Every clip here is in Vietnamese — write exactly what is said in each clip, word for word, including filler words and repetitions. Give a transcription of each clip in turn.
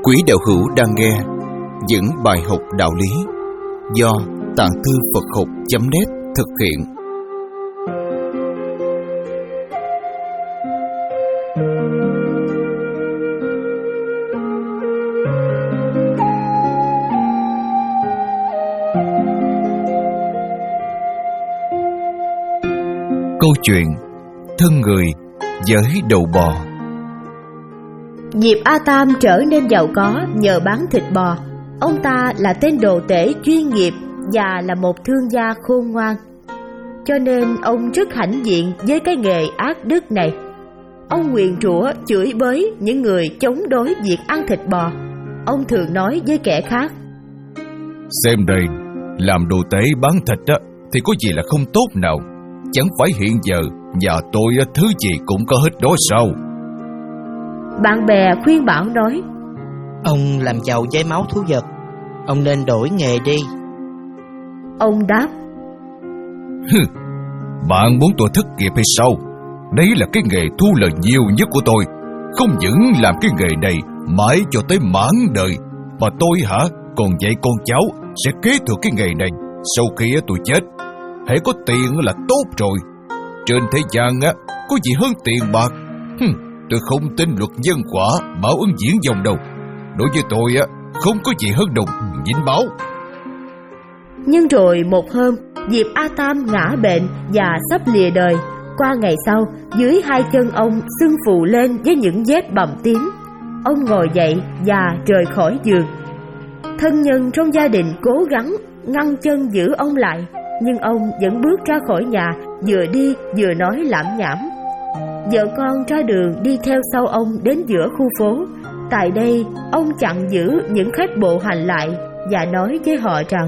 Quý đạo hữu đang nghe những bài học đạo lý do Tạng Thư Phật Học chấm net thực hiện. Câu chuyện thân người với đầu bò. Diệp A Tam trở nên giàu có nhờ bán thịt bò. Ông ta là tên đồ tể chuyên nghiệp và là một thương gia khôn ngoan, cho nên ông rất hãnh diện với cái nghề ác đức này. Ông nguyền rủa chửi bới những người chống đối việc ăn thịt bò. Ông thường nói với kẻ khác: Xem đây, làm đồ tể bán thịt á, thì có gì là không tốt nào? Chẳng phải hiện giờ nhà tôi thứ gì cũng có hết đó sao? Bạn bè khuyên bảo nói: Ông làm giàu với máu thú vật, ông nên đổi nghề đi. Ông đáp: Bạn muốn tôi thất nghiệp hay sao? Đấy là cái nghề thu lời nhiều nhất của tôi. Không những làm cái nghề này mãi cho tới mãn đời, mà tôi hả, còn dạy con cháu sẽ kế thừa cái nghề này sau khi tôi chết. Hễ có tiền là tốt rồi. Trên thế gian á, có gì hơn tiền bạc? Hừm, tôi không tin luật nhân quả, báo ứng diễn dòng đâu. Đối với tôi á, không có gì hơn đồng dính báo. Nhưng rồi một hôm, Diệp A Tam ngã bệnh và sắp lìa đời. Qua ngày sau, dưới hai chân ông sưng phù lên với những vết bầm tím. Ông ngồi dậy và rời khỏi giường. Thân nhân trong gia đình cố gắng ngăn chân giữ ông lại, nhưng ông vẫn bước ra khỏi nhà, vừa đi vừa nói lảm nhảm. Vợ con ra đường đi theo sau ông đến giữa khu phố. Tại đây, ông chặn giữ những khách bộ hành lại và nói với họ rằng: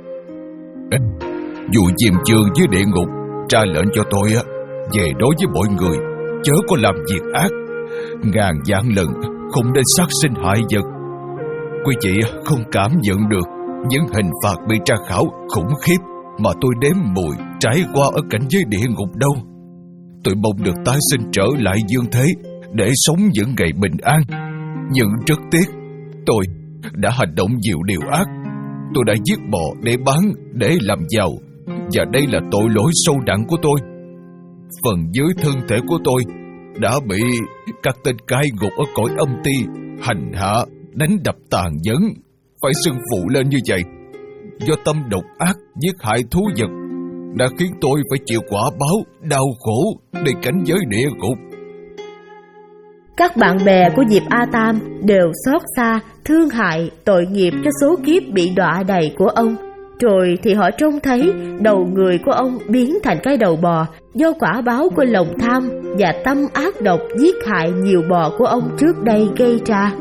Dù diêm trường với địa ngục ra lệnh cho tôi á, về đối với mọi người chớ có làm việc ác, ngàn vạn lần không nên sát sinh hại vật. Quý vị không cảm nhận được những hình phạt bị tra khảo khủng khiếp mà tôi đếm mùi trải qua ở cảnh giới địa ngục đâu. Tôi mong được tái sinh trở lại dương thế để sống những ngày bình an. Nhưng rất tiếc, tôi đã hành động nhiều điều ác. Tôi đã giết bò để bán, để làm giàu, và đây là tội lỗi sâu nặng của tôi. Phần dưới thân thể của tôi đã bị các tên cai ngục ở cõi âm ti hành hạ, đánh đập tàn nhẫn, phải sưng phụ lên như vậy. Do tâm độc ác giết hại thú vật đã khiến tôi phải chịu quả báo đau khổ để cảnh giới địa ngục. Các bạn bè của Diệp A Tam đều xót xa, thương hại, tội nghiệp cho số kiếp bị đọa đầy của ông. Rồi thì họ trông thấy đầu người của ông biến thành cái đầu bò, do quả báo của lòng tham và tâm ác độc giết hại nhiều bò của ông trước đây gây ra.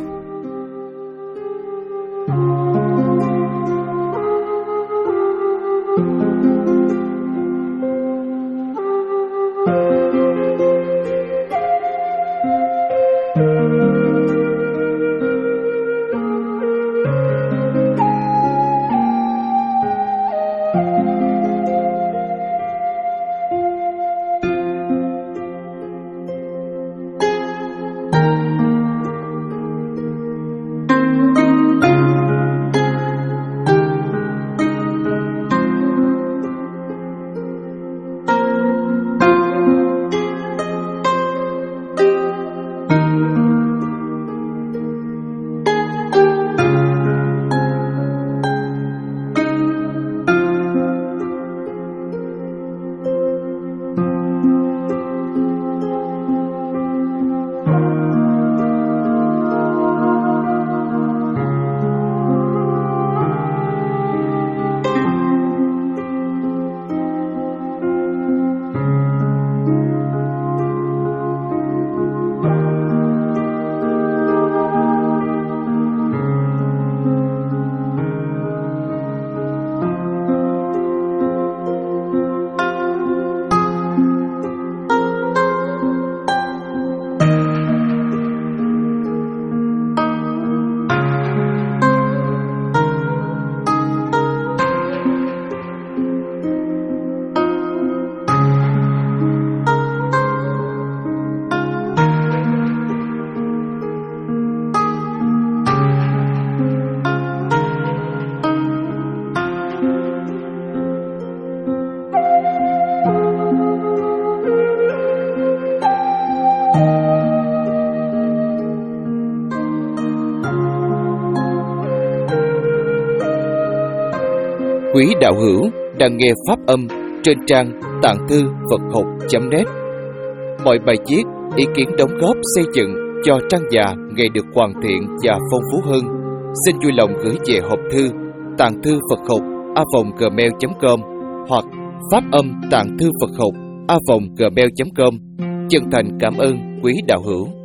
Quý đạo hữu đang nghe pháp âm trên trang tạng thư Phật học chấm net. Mọi bài viết, ý kiến đóng góp xây dựng cho trang già ngày được hoàn thiện và phong phú hơn, xin vui lòng gửi về hộp thư tạng thư Phật học a vòng gmail chấm com hoặc pháp âm tạng thư Phật học a vòng gmail chấm com. Chân thành cảm ơn quý đạo hữu.